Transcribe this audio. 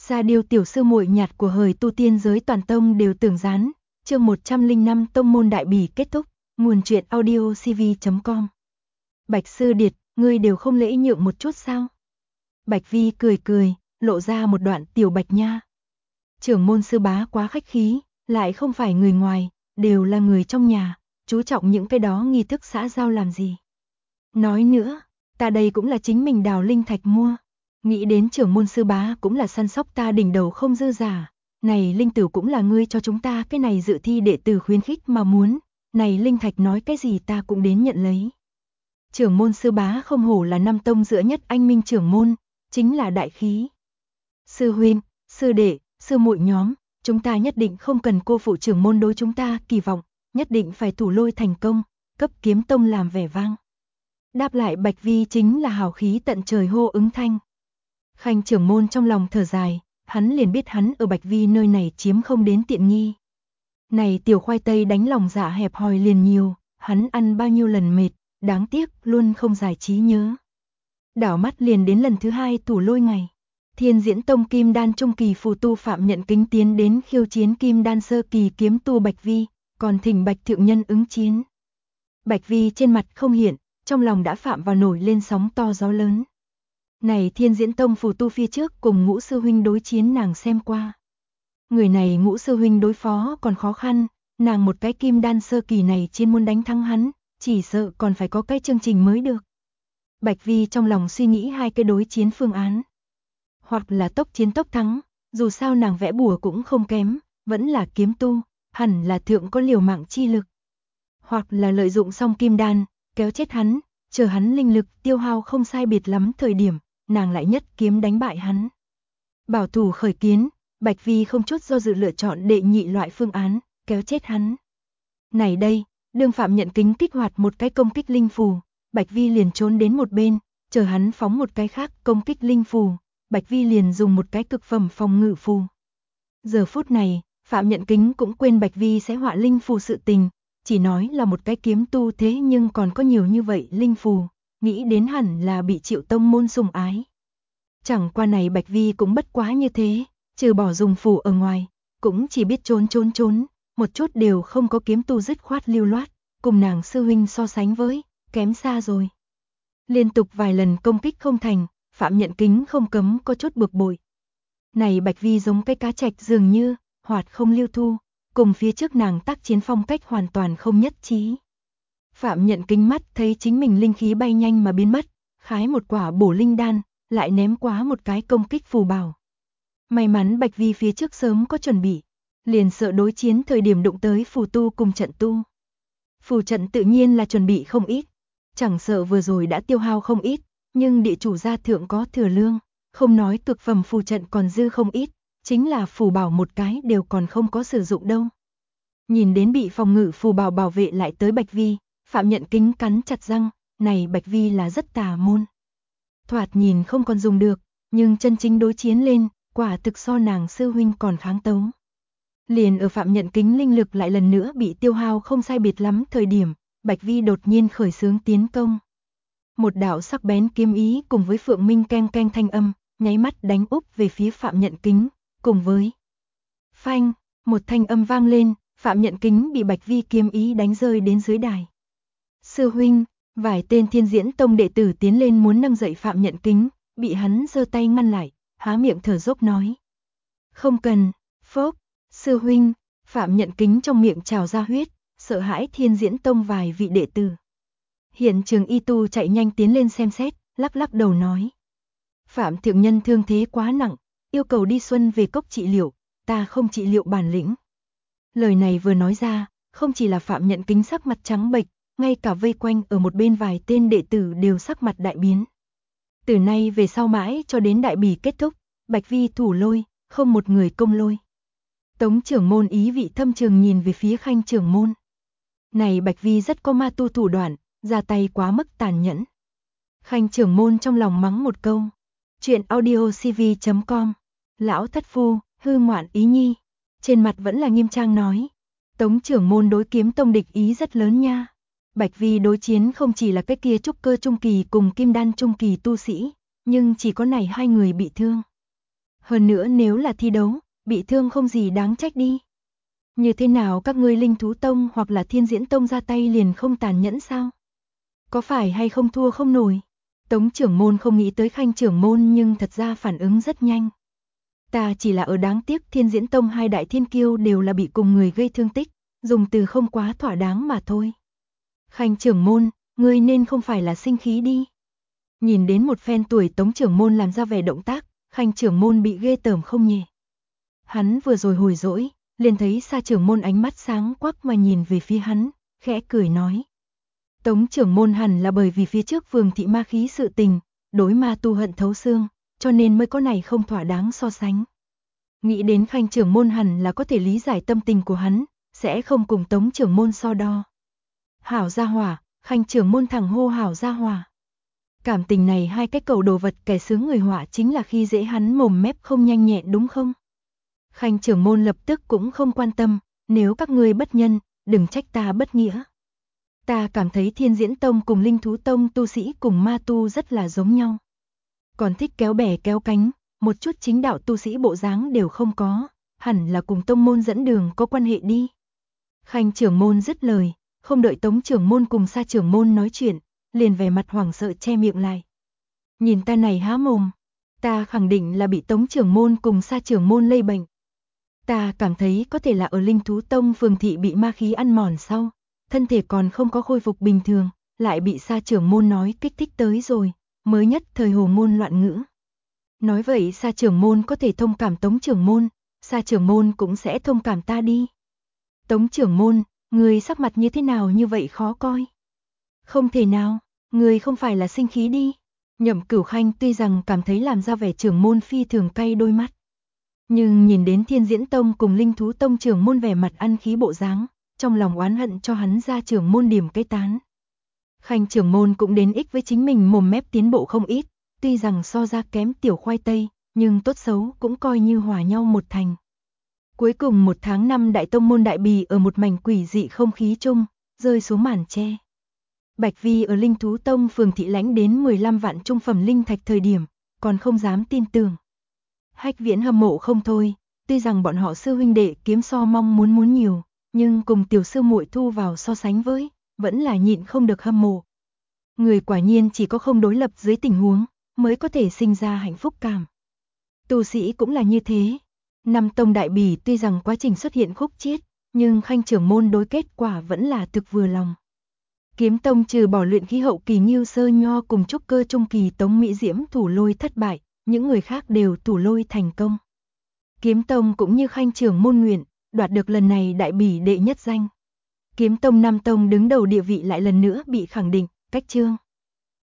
Sa Điêu tiểu sư muội nhạt của hời tu tiên giới toàn tông đều tưởng gián. Chương 105 tông môn đại bỉ kết thúc. Nguồn truyện audio cv.com. Bạch Sư Điệt, ngươi đều không lễ nhượng một chút sao? Bạch Vi cười cười, lộ ra một đoạn tiểu Bạch nha. Trưởng môn sư bá quá khách khí, lại không phải người ngoài, đều là người trong nhà, chú trọng những cái đó nghi thức xã giao làm gì. Nói nữa, ta đây cũng là chính mình đào linh thạch mua. Nghĩ đến trưởng môn sư bá cũng là săn sóc ta đỉnh đầu không dư giả. Này linh tử cũng là ngươi cho chúng ta cái này dự thi đệ tử khuyến khích mà muốn. Này linh thạch nói cái gì ta cũng đến nhận lấy. Trưởng môn sư bá không hổ là năm tông giữa nhất anh minh trưởng môn, chính là đại khí. Sư huynh, sư đệ, sư muội nhóm, chúng ta nhất định không cần cô phụ trưởng môn đối chúng ta kỳ vọng, nhất định phải thủ lôi thành công, cấp kiếm tông làm vẻ vang. Đáp lại Bạch Vi chính là hào khí tận trời hô ứng thanh. Khanh trưởng môn trong lòng thở dài, hắn liền biết hắn ở Bạch Vi nơi này chiếm không đến tiện nghi. Này tiểu khoai tây đánh lòng dạ hẹp hòi liền nhiều, hắn ăn bao nhiêu lần mệt, đáng tiếc luôn không giải trí nhớ. Đảo mắt liền đến lần thứ 2 thủ lôi ngày. Thiên Diễn Tông Kim Đan trung kỳ phù tu Phạm Nhận Kính tiến đến khiêu chiến Kim Đan sơ kỳ kiếm tu Bạch Vi, còn thỉnh Bạch thượng nhân ứng chiến. Bạch Vi trên mặt không hiện, trong lòng đã phạm vào nổi lên sóng to gió lớn. Này Thiên Diễn Tông phù tu phía trước cùng Ngũ sư huynh đối chiến nàng xem qua. Người này Ngũ sư huynh đối phó còn khó khăn, nàng một cái Kim Đan sơ kỳ này trên muốn đánh thắng hắn, chỉ sợ còn phải có cái chương trình mới được. Bạch Vi trong lòng suy nghĩ hai cái đối chiến phương án. Hoặc là tốc chiến tốc thắng, dù sao nàng vẽ bùa cũng không kém, vẫn là kiếm tu, hẳn là thượng có liều mạng chi lực. Hoặc là lợi dụng xong kim đan, kéo chết hắn, chờ hắn linh lực tiêu hao không sai biệt lắm thời điểm, nàng lại nhất kiếm đánh bại hắn. Bảo thủ khởi kiến, Bạch Vi không chút do dự lựa chọn đệ nhị loại phương án, kéo chết hắn. Này đây, đương Phạm Nhận Kính kích hoạt một cái công kích linh phù, Bạch Vi liền trốn đến một bên, chờ hắn phóng một cái khác công kích linh phù, Bạch Vi liền dùng một cái cực phẩm phòng ngự phù. Giờ phút này, Phạm Nhận Kính cũng quên Bạch Vi sẽ họa linh phù sự tình, chỉ nói là một cái kiếm tu thế nhưng còn có nhiều như vậy linh phù, nghĩ đến hẳn là bị Triệu tông môn sủng ái. Chẳng qua này Bạch Vi cũng bất quá như thế, trừ bỏ dùng phù ở ngoài, cũng chỉ biết trốn, một chút đều không có kiếm tu dứt khoát lưu loát, cùng nàng sư huynh so sánh với, kém xa rồi. Liên tục vài lần công kích không thành, Phạm Nhận Kính không cấm có chút bực bội. Này Bạch Vi giống cái cá trạch dường như, hoạt không lưu thu, cùng phía trước nàng tác chiến phong cách hoàn toàn không nhất trí. Phạm Nhận Kính mắt thấy chính mình linh khí bay nhanh mà biến mất, khái một quả bổ linh đan, lại ném quá một cái công kích phù bảo. May mắn Bạch Vi phía trước sớm có chuẩn bị, liền sợ đối chiến thời điểm đụng tới phù tu cùng trận tu. Phù trận tự nhiên là chuẩn bị không ít, chẳng sợ vừa rồi đã tiêu hao không ít, nhưng địa chủ gia thượng có thừa lương, không nói cực phẩm phù trận còn dư không ít, chính là phù bảo một cái đều còn không có sử dụng đâu. Nhìn đến bị phòng ngự phù bảo bảo vệ lại tới Bạch Vi, Phạm Nhận Kính cắn chặt răng, này Bạch Vi là rất tà môn. Thoạt nhìn không còn dùng được, nhưng chân chính đối chiến lên, quả thực so nàng sư huynh còn kháng tấu. Liền ở Phạm Nhận Kính linh lực lại lần nữa bị tiêu hao không sai biệt lắm thời điểm, Bạch Vi đột nhiên khởi xướng tiến công. Một đạo sắc bén kiếm ý cùng với Phượng Minh keng keng thanh âm, nháy mắt đánh úp về phía Phạm Nhận Kính, cùng với phanh, một thanh âm vang lên, Phạm Nhận Kính bị Bạch Vi kiếm ý đánh rơi đến dưới đài. Sư huynh, vài tên Thiên Diễn Tông đệ tử tiến lên muốn nâng dậy Phạm Nhận Kính, bị hắn giơ tay ngăn lại, há miệng thở dốc nói: "Không cần." Phốc, sư huynh, Phạm Nhận Kính trong miệng trào ra huyết, sợ hãi Thiên Diễn Tông vài vị đệ tử. Hiện trường y tu chạy nhanh tiến lên xem xét, lắc lắc đầu nói: "Phạm thượng nhân thương thế quá nặng, yêu cầu đi xuân về cốc trị liệu, ta không trị liệu bản lĩnh." Lời này vừa nói ra, không chỉ là Phạm Nhận Kính sắc mặt trắng bệch, ngay cả vây quanh ở một bên vài tên đệ tử đều sắc mặt đại biến. Từ nay về sau mãi cho đến đại bỉ kết thúc, Bạch Vi thủ lôi, không một người công lôi. Tống trưởng môn ý vị thâm trường nhìn về phía Khanh trưởng môn. Này Bạch Vi rất có ma tu thủ đoạn, ra tay quá mức tàn nhẫn. Khanh trưởng môn trong lòng mắng một câu. Chuyện audio cv.com. Lão thất phu, hư ngoạn ý nhi. Trên mặt vẫn là nghiêm trang nói. Tống trưởng môn đối kiếm tông địch ý rất lớn nha. Bạch Vi đối chiến không chỉ là cái kia trúc cơ trung kỳ cùng kim đan trung kỳ tu sĩ, nhưng chỉ có này hai người bị thương. Hơn nữa nếu là thi đấu, bị thương không gì đáng trách đi. Như thế nào các ngươi Linh Thú Tông hoặc là Thiên Diễn Tông ra tay liền không tàn nhẫn sao? Có phải hay không thua không nổi? Tống trưởng môn không nghĩ tới Khanh trưởng môn nhưng thật ra phản ứng rất nhanh. Ta chỉ là ở đáng tiếc Thiên Diễn Tông hai đại thiên kiêu đều là bị cùng người gây thương tích, dùng từ không quá thỏa đáng mà thôi. Khanh trưởng môn, ngươi nên không phải là sinh khí đi. Nhìn đến một phen tuổi Tống trưởng môn làm ra vẻ động tác, Khanh trưởng môn bị ghê tởm không nhỉ. Hắn vừa rồi hồi dỗi, liền thấy Sa trưởng môn ánh mắt sáng quắc mà nhìn về phía hắn, khẽ cười nói. Tống trưởng môn hẳn là bởi vì phía trước Vương thị ma khí sự tình, đối ma tu hận thấu xương, cho nên mới có này không thỏa đáng so sánh. Nghĩ đến Khanh trưởng môn hẳn là có thể lý giải tâm tình của hắn, sẽ không cùng Tống trưởng môn so đo. Hảo gia hỏa, Khanh trưởng môn thẳng hô hảo gia hỏa. Cảm tình này hai cái cầu đồ vật kẻ sướng người họa chính là khi dễ hắn mồm mép không nhanh nhẹn đúng không? Khanh trưởng môn lập tức cũng không quan tâm, nếu các ngươi bất nhân, đừng trách ta bất nghĩa. Ta cảm thấy Thiên Diễn Tông cùng Linh Thú Tông tu sĩ cùng ma tu rất là giống nhau. Còn thích kéo bè kéo cánh, một chút chính đạo tu sĩ bộ dáng đều không có, hẳn là cùng tông môn dẫn đường có quan hệ đi. Khanh trưởng môn dứt lời, không đợi Tống trưởng môn cùng Sa trưởng môn nói chuyện, liền vẻ mặt hoảng sợ che miệng lại. Nhìn ta này há mồm, ta khẳng định là bị Tống trưởng môn cùng Sa trưởng môn lây bệnh. Ta cảm thấy có thể là ở Linh Thú Tông Phường thị bị ma khí ăn mòn sau, thân thể còn không có khôi phục bình thường, lại bị Sa trưởng môn nói kích thích tới rồi, mới nhất thời hồ ngôn loạn ngữ. Nói vậy Sa trưởng môn có thể thông cảm Tống trưởng môn, Sa trưởng môn cũng sẽ thông cảm ta đi. Tống trưởng môn, người sắc mặt như thế nào như vậy khó coi? Không thể nào, người không phải là sinh khí đi. Nhậm Cửu Khanh tuy rằng cảm thấy làm ra vẻ trưởng môn phi thường cay đôi mắt, nhưng nhìn đến Thiên Diễn Tông cùng Linh Thú Tông trưởng môn vẻ mặt ăn khí bộ dáng, trong lòng oán hận cho hắn ra trưởng môn điểm cái tán. Khanh trưởng môn cũng đến ích với chính mình mồm mép tiến bộ không ít, tuy rằng so ra kém tiểu khoai tây, nhưng tốt xấu cũng coi như hòa nhau một thành. Cuối cùng một tháng 5 đại tông môn đại bì ở một mảnh quỷ dị không khí chung, rơi xuống màn che. Bạch Vi ở Linh Thú Tông Phường thị lãnh đến 15 vạn trung phẩm linh thạch thời điểm, còn không dám tin tưởng. Hách Viễn hâm mộ không thôi, tuy rằng bọn họ sư huynh đệ kiếm so mong muốn nhiều, nhưng cùng tiểu sư muội thu vào so sánh với, vẫn là nhịn không được hâm mộ. Người quả nhiên chỉ có không đối lập dưới tình huống, mới có thể sinh ra hạnh phúc cảm. Tu sĩ cũng là như thế. Năm tông đại bỉ tuy rằng quá trình xuất hiện khúc chiết, nhưng Khanh trưởng môn đối kết quả vẫn là thực vừa lòng. Kiếm tông trừ bỏ luyện khí hậu kỳ Ngưu Sơ Nho cùng trúc cơ trung kỳ Tống Mỹ Diễm thủ lôi thất bại, những người khác đều thủ lôi thành công. Kiếm tông cũng như Khanh trưởng môn nguyện, đoạt được lần này đại bỉ đệ nhất danh. Kiếm tông Nam tông đứng đầu địa vị lại lần nữa bị khẳng định, cách chương.